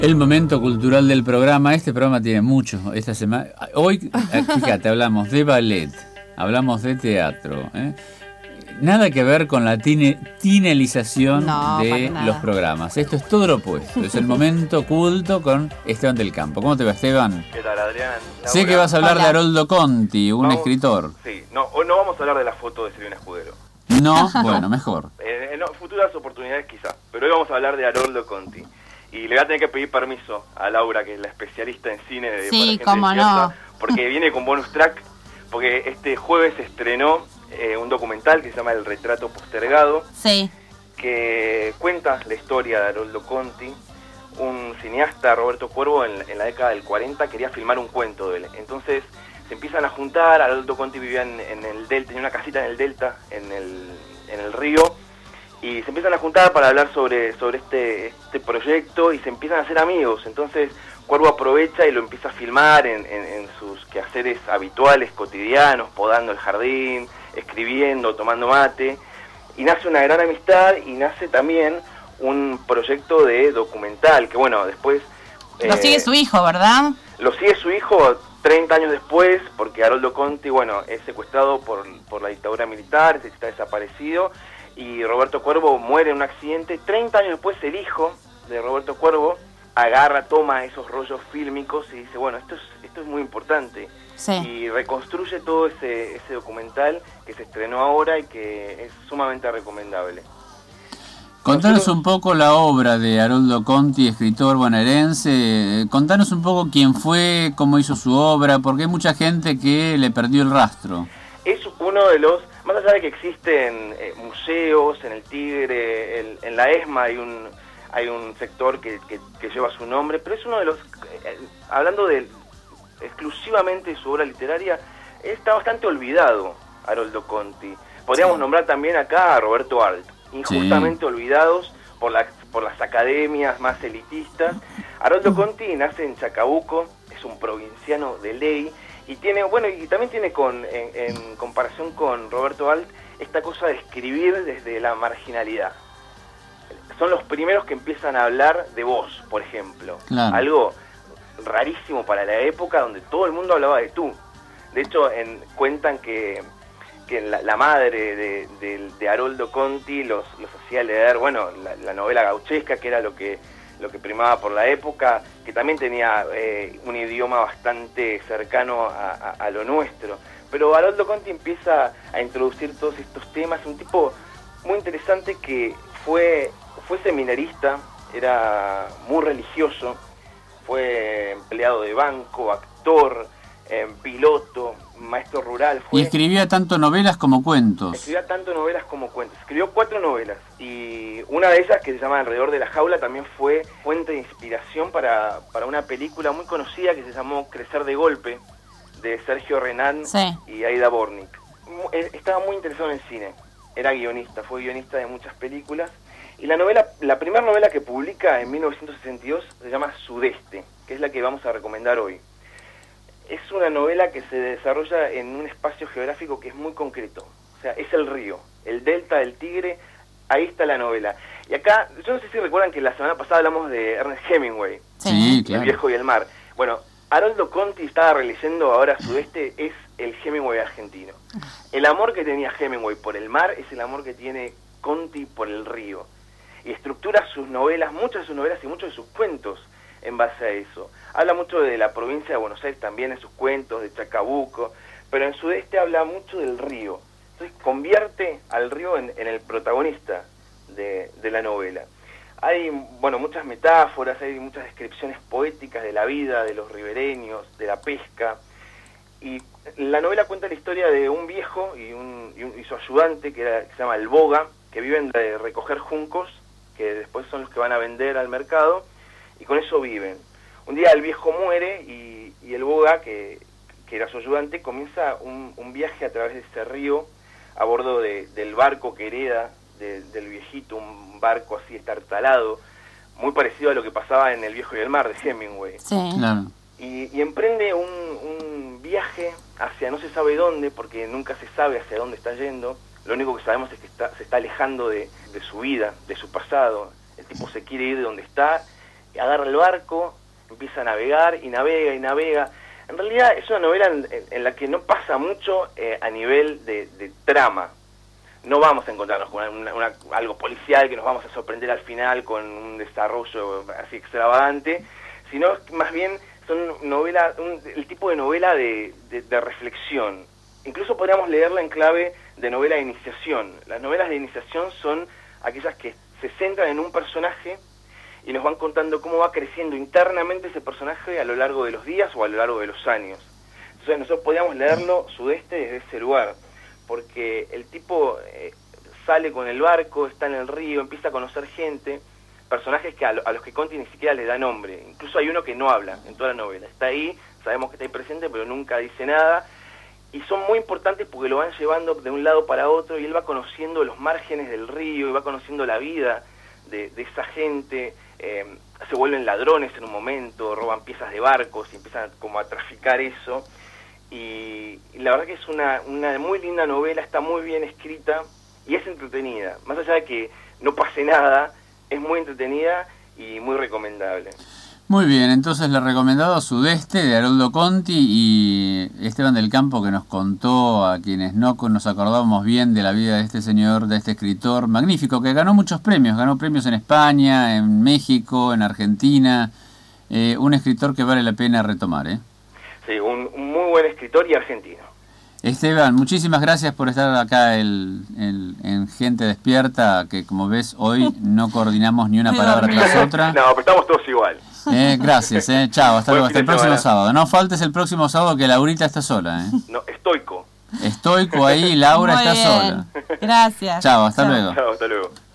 El momento cultural del programa. Este programa tiene mucho. Esta semana, hoy, fíjate, hablamos de ballet, hablamos de teatro, ¿eh? Nada que ver con la tinelización de los programas. Esto es todo lo opuesto. Es el momento culto con Esteban del Campo. ¿Cómo te va, Esteban? ¿Qué tal, Adrián? Sé que vas a hablar de Haroldo Conti, un escritor. Sí, no, hoy no vamos a hablar de la foto de Silvina Escudero. No, bueno, mejor. En futuras oportunidades quizá, pero hoy vamos a hablar de Haroldo Conti. Y le voy a tener que pedir permiso a Laura, que es la especialista en cine de Sí, cómo no. porque viene con bonus track, porque este jueves se estrenó un documental que se llama El retrato postergado, sí, que cuenta la historia de Haroldo Conti. Un cineasta, Roberto Cuervo, en la década del 40 quería filmar un cuento de él. Entonces se empiezan a juntar. Haroldo Conti vivía en el Delta, tenía una casita en el Delta, en el río, y se empiezan a juntar para hablar sobre este proyecto y se empiezan a hacer amigos. Entonces Cuervo aprovecha y lo empieza a filmar en sus quehaceres habituales, cotidianos, podando el jardín, escribiendo, tomando mate, y nace una gran amistad y nace también un proyecto de documental que, bueno, después... Lo sigue su hijo, ¿verdad? Lo sigue su hijo 30 años después, porque Haroldo Conti, bueno, es secuestrado por la dictadura militar, está desaparecido, y Roberto Cuervo muere en un accidente. 30 años después el hijo de Roberto Cuervo toma esos rollos fílmicos y dice, bueno, esto es muy importante. Sí. Y reconstruye todo ese documental que se estrenó ahora y que es sumamente recomendable. Contanos un poco la obra de Haroldo Conti, escritor bonaerense. Contanos un poco quién fue, cómo hizo su obra, porque hay mucha gente que le perdió el rastro. Es uno de los, más allá de que existen museos en el Tigre, en la ESMA hay un sector que lleva su nombre, pero es uno de los, hablando exclusivamente de su obra literaria, está bastante olvidado Haroldo Conti. Podríamos nombrar también acá a Roberto Alt, injustamente olvidados por las academias más elitistas. Haroldo Conti nace en Chacabuco, es un provinciano de ley, y tiene, bueno, y también tiene en comparación con Roberto Alt, esta cosa de escribir desde la marginalidad. Son los primeros que empiezan a hablar de vos, por ejemplo. Claro. Algo rarísimo para la época donde todo el mundo hablaba de tú. De hecho, cuentan que la madre de Haroldo Conti los hacía leer, bueno, la novela gauchesca, que era lo que primaba por la época, que también tenía un idioma bastante cercano a lo nuestro. Pero Haroldo Conti empieza a introducir todos estos temas, un tipo muy interesante que fue seminarista, era muy religioso, fue empleado de banco, actor, piloto, maestro rural. Y escribía tanto novelas como cuentos. Escribía tanto novelas como cuentos. Escribió 4 novelas y una de ellas, que se llama Alrededor de la jaula, también fue fuente de inspiración para una película muy conocida que se llamó Crecer de golpe, de Sergio Renán, sí, y Aida Bornik. Estaba muy interesado en el cine, era guionista, fue guionista de muchas películas. Y la primera novela que publica en 1962 se llama Sudeste, que es la que vamos a recomendar hoy. Es una novela que se desarrolla en un espacio geográfico que es muy concreto. O sea, es el río, el delta del Tigre, ahí está la novela. Y acá, yo no sé si recuerdan que la semana pasada hablamos de Ernest Hemingway, sí, claro, El viejo y el mar. Bueno, Haroldo Conti estaba releyendo ahora Sudeste, es el Hemingway argentino. El amor que tenía Hemingway por el mar es el amor que tiene Conti por el río. Y estructura sus novelas, muchas de sus novelas y muchos de sus cuentos en base a eso. Habla mucho de la provincia de Buenos Aires también en sus cuentos, de Chacabuco, pero en Sudeste habla mucho del río. Entonces convierte al río en el protagonista de la novela. Hay, bueno, muchas metáforas, hay muchas descripciones poéticas de la vida, de los ribereños, de la pesca. Y la novela cuenta la historia de un viejo y su ayudante, que se llama el Boga, que viven de recoger juncos, que después son los que van a vender al mercado, y con eso viven. Un día el viejo muere y el Boga, que era su ayudante, comienza un viaje a través de ese río a bordo del barco que hereda del viejito, un barco así estartalado, muy parecido a lo que pasaba en El viejo y el mar de Hemingway. Sí. Claro. Y emprende un viaje hacia no se sabe dónde, porque nunca se sabe hacia dónde está yendo. Lo único que sabemos es que se está alejando de su vida, de su pasado. El tipo se quiere ir de donde está agarra el barco, empieza a navegar y navega y navega. En realidad es una novela en la que no pasa mucho a nivel de trama. No vamos a encontrarnos con algo policial que nos vamos a sorprender al final con un desarrollo así extravagante, sino más bien son el tipo de novela de reflexión. Incluso podríamos leerla en clave de novela de iniciación. Las novelas de iniciación son aquellas que se centran en un personaje y nos van contando cómo va creciendo internamente ese personaje a lo largo de los días o a lo largo de los años. Entonces nosotros podríamos leerlo Sudeste desde ese lugar, porque el tipo sale con el barco, está en el río, empieza a conocer gente, personajes que a los que Conti ni siquiera le da nombre. Incluso hay uno que no habla en toda la novela. Está ahí, sabemos que está ahí presente, pero nunca dice nada. Y son muy importantes porque lo van llevando de un lado para otro y él va conociendo los márgenes del río y va conociendo la vida de esa gente. Se vuelven ladrones en un momento, roban piezas de barcos y empiezan como a traficar eso. Y la verdad que es una muy linda novela, está muy bien escrita y es entretenida. Más allá de que no pase nada, es muy entretenida y muy recomendable. Muy bien, entonces le he recomendado Sudeste de Haroldo Conti y Esteban del Campo, que nos contó, a quienes no nos acordábamos bien de la vida de este señor, de este escritor magnífico, que ganó muchos premios, ganó premios en España, en México, en Argentina, un escritor que vale la pena retomar, ¿eh? Sí, un muy buen escritor y argentino. Esteban, muchísimas gracias por estar acá en Gente Despierta, que como ves hoy no coordinamos ni una palabra tras otra. No, pero estamos todos igual. Gracias, chao, hasta luego, hasta el próximo sábado. No faltes el próximo sábado que Laurita está sola. No, estoico. Estoico ahí, Laura está sola. Gracias. Chao, hasta luego. Chao, hasta luego.